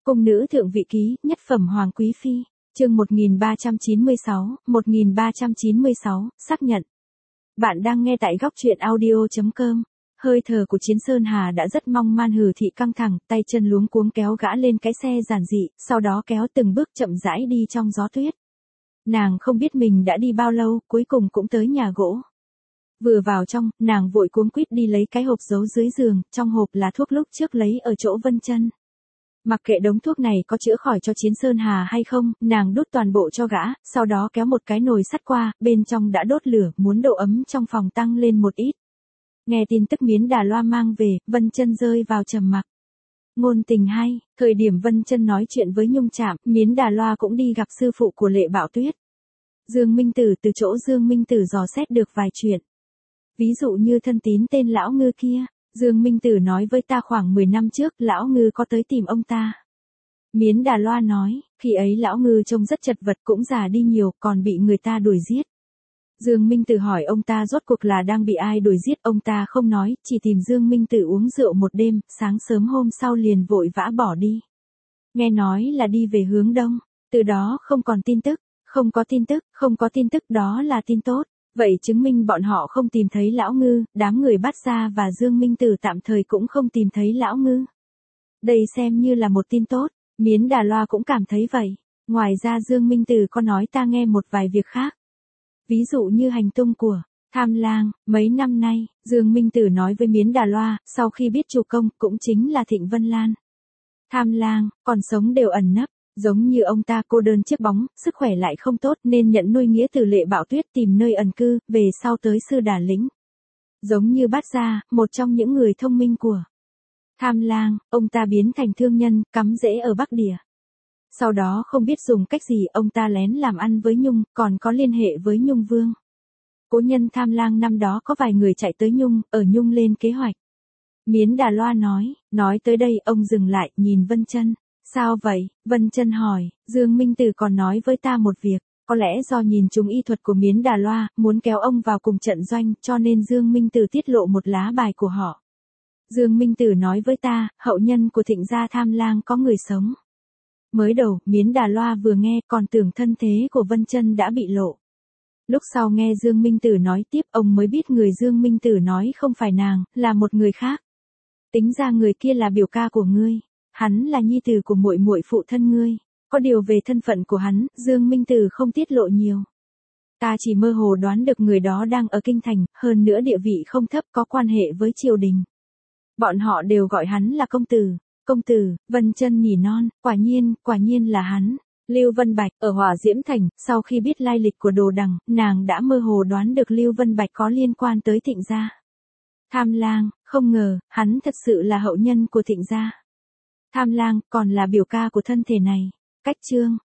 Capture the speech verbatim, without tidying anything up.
Cung nữ thượng vị ký, nhất phẩm hoàng quý phi, chương một nghìn ba trăm chín mươi sáu, một nghìn ba trăm chín mươi sáu, xác nhận. Bạn đang nghe tại góc truyện audio chấm com. Hơi thở của Chiến Sơn Hà đã rất mong man Hử Thị căng thẳng, tay chân luống cuống kéo gã lên cái xe giản dị, sau đó kéo từng bước chậm rãi đi trong gió tuyết. Nàng không biết mình đã đi bao lâu, cuối cùng cũng tới nhà gỗ. Vừa vào trong, nàng vội cuống quýt đi lấy cái hộp giấu dưới giường, trong hộp là thuốc lúc trước lấy ở chỗ Vân Chân. Mặc kệ đống thuốc này có chữa khỏi cho Chiến Sơn Hà hay không, nàng đút toàn bộ cho gã, sau đó kéo một cái nồi sắt qua, bên trong đã đốt lửa, muốn độ ấm trong phòng tăng lên một ít. Nghe tin tức Miến Đà Loa mang về, Vân Chân rơi vào trầm mặc. Ngôn tình hay, thời điểm Vân Chân nói chuyện với Nhung Trạm, Miến Đà Loa cũng đi gặp sư phụ của Lệ Bạo Tuyết. Dương Minh Tử từ chỗ Dương Minh Tử dò xét được vài chuyện. Ví dụ như thân tín tên Lão Ngư kia. Dương Minh Tử nói với ta khoảng mười năm trước Lão Ngư có tới tìm ông ta. Miến Đà Loa nói, khi ấy Lão Ngư trông rất chật vật cũng già đi nhiều, còn bị người ta đuổi giết. Dương Minh Tử hỏi ông ta rốt cuộc là đang bị ai đuổi giết, ông ta không nói, chỉ tìm Dương Minh Tử uống rượu một đêm, sáng sớm hôm sau liền vội vã bỏ đi. Nghe nói là đi về hướng đông, từ đó không còn tin tức, không có tin tức, không có tin tức đó là tin tốt. Vậy chứng minh bọn họ không tìm thấy Lão Ngư, đám người Bát Gia và Dương Minh Tử tạm thời cũng không tìm thấy Lão Ngư. Đây xem như là một tin tốt, Miến Đà Loa cũng cảm thấy vậy. Ngoài ra Dương Minh Tử có nói ta nghe một vài việc khác. Ví dụ như hành tung của Tham Lang, mấy năm nay, Dương Minh Tử nói với Miến Đà Loa, sau khi biết chủ công, cũng chính là Thịnh Vân Lan. Tham Lang, còn sống đều ẩn nấp. Giống như ông ta cô đơn chiếc bóng, sức khỏe lại không tốt nên nhận nuôi nghĩa từ Lệ Bạo Tuyết tìm nơi ẩn cư, về sau tới Sư Đà Lĩnh. Giống như Bát Gia, một trong những người thông minh của Tham Lang, ông ta biến thành thương nhân, cắm rễ ở Bắc Địa. Sau đó không biết dùng cách gì ông ta lén làm ăn với Nhung, còn có liên hệ với Nhung Vương. Cố nhân Tham Lang năm đó có vài người chạy tới Nhung, ở Nhung lên kế hoạch. Miến Đà Loa nói, nói tới đây ông dừng lại, nhìn Vân Chân. Sao vậy? Vân Chân hỏi, Dương Minh Tử còn nói với ta một việc, có lẽ do nhìn trúng y thuật của Miến Đà Loa, muốn kéo ông vào cùng trận doanh, cho nên Dương Minh Tử tiết lộ một lá bài của họ. Dương Minh Tử nói với ta, hậu nhân của Thịnh gia Tham Lang có người sống. Mới đầu, Miến Đà Loa vừa nghe còn tưởng thân thế của Vân Chân đã bị lộ. Lúc sau nghe Dương Minh Tử nói tiếp, ông mới biết người Dương Minh Tử nói không phải nàng, là một người khác. Tính ra người kia là biểu ca của ngươi. Hắn là nhi tử của muội muội phụ thân ngươi, có điều về thân phận của hắn, Dương Minh Tử không tiết lộ nhiều. Ta chỉ mơ hồ đoán được người đó đang ở kinh thành, hơn nữa địa vị không thấp, có quan hệ với triều đình. Bọn họ đều gọi hắn là công tử. Công tử, Vân Chân nhỉ non, quả nhiên, quả nhiên là hắn. Lưu Vân Bạch, ở Hỏa Diễm Thành, sau khi biết lai lịch của Đồ Đằng, nàng đã mơ hồ đoán được Lưu Vân Bạch có liên quan tới Thịnh gia. Tham Lang, không ngờ, hắn thật sự là hậu nhân của Thịnh gia. Tham Lang, còn là biểu ca của thân thể này. Cách chương.